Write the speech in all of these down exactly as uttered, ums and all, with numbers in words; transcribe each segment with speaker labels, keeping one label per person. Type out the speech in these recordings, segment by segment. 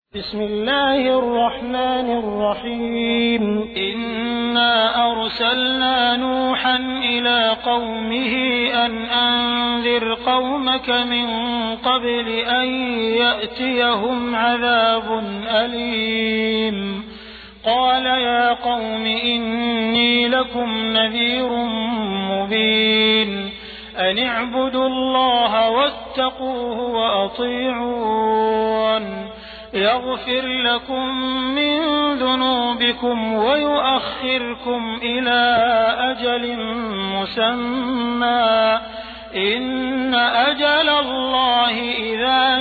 Speaker 1: بسم الله الرحمن الرحيم إنا أرسلنا نوحا إلى قومه أن أنذر قومك من قبل أن يأتيهم عذاب أليم قال يا قوم إني لكم نذير مبين أن اعبدوا الله واتقوه وأطيعون يغفر لكم من ذنوبكم ويؤخركم إلى أجل مسمى إن أجل الله إذا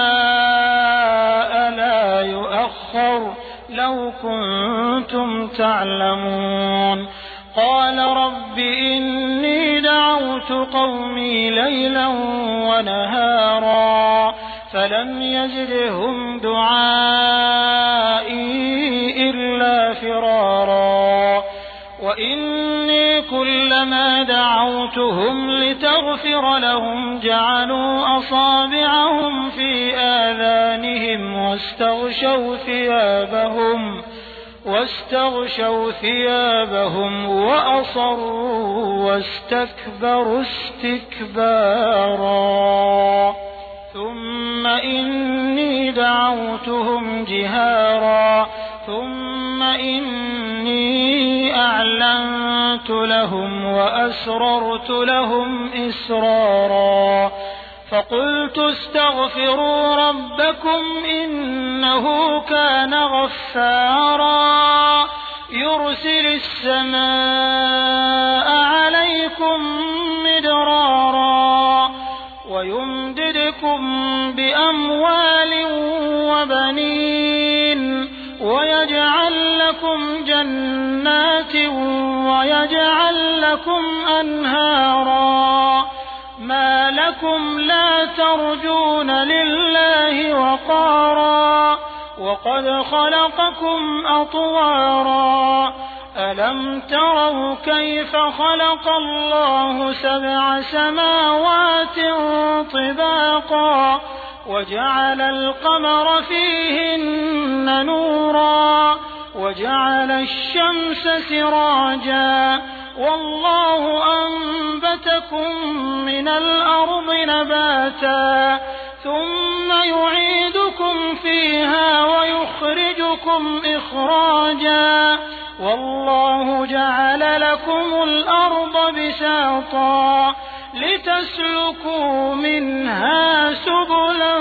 Speaker 1: جاء لا يؤخر لو كنتم تعلمون قال رب إني دعوت قومي ليلا ونهارا فلم يزدهم دعائي إلا فرارا وإني كلما دعوتهم لتغفر لهم جعلوا أصابعهم في آذانهم واستغشوا ثيابهم واستغشوا ثيابهم وأصروا واستكبروا استكبارا ثم إني دعوتهم جهارا ثم إني أعلنت لهم وأسررت لهم إسرارا فقلت استغفروا ربكم إنه كان غفارا يرسل السماء عليكم مدرارا ويمددكم بأموال وبنين ويجعل لكم جنات ويجعل لكم أنهارا ما لكم لا ترجون لله وقارا وقد خلقكم أطوارا ألم تروا كيف خلق الله سبع سماوات طباقا وجعل القمر فيهن نورا وجعل الشمس سراجا والله أنبتكم من الأرض نباتا ثم يعيدكم فيها ويخرجكم إخراجا والله جعل لكم الأرض بساطا لتسلكوا منها سبلا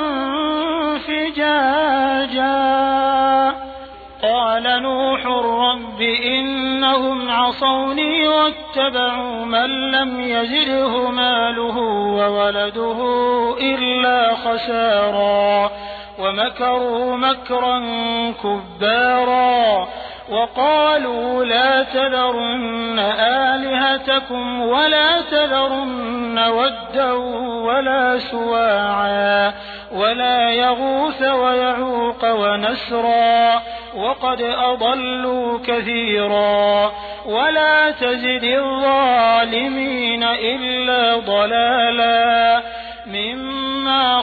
Speaker 1: فجاجا قال نوح رب إنهم عصوني واتبعوا من لم يزده ماله وولده إلا خسارا ومكروا مكرا كبارا وقالوا لا تذرن آلهتكم ولا تذرن ودا ولا سواعا ولا يغوث ويعوق ونسرا وقد أضلوا كثيرا ولا تزد الظالمين إلا ضلالا مما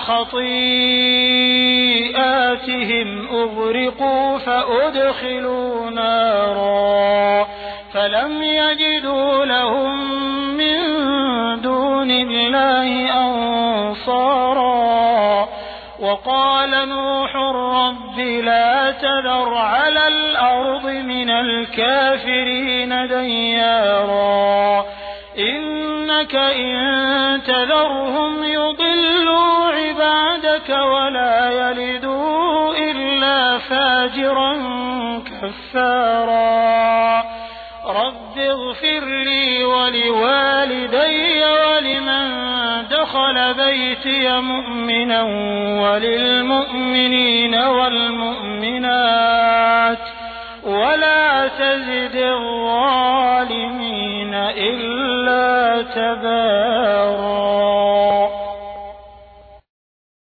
Speaker 1: خطيئاتهم أغرقوا فأدخلوا نارا فلم يجدوا لهم من دون الله أنصارا وقال نوح رب لا تذر على الأرض من الكافرين ديارا إنك إن تذرهم يضلوا عبادك ولا يلدوا إلا فاجرا كفارا رب اغفر لي ولوالدي ولمن دخل بيتي مؤمنا وللمؤمنين والمؤمنات ولا تزد الظالمين إلا تبارا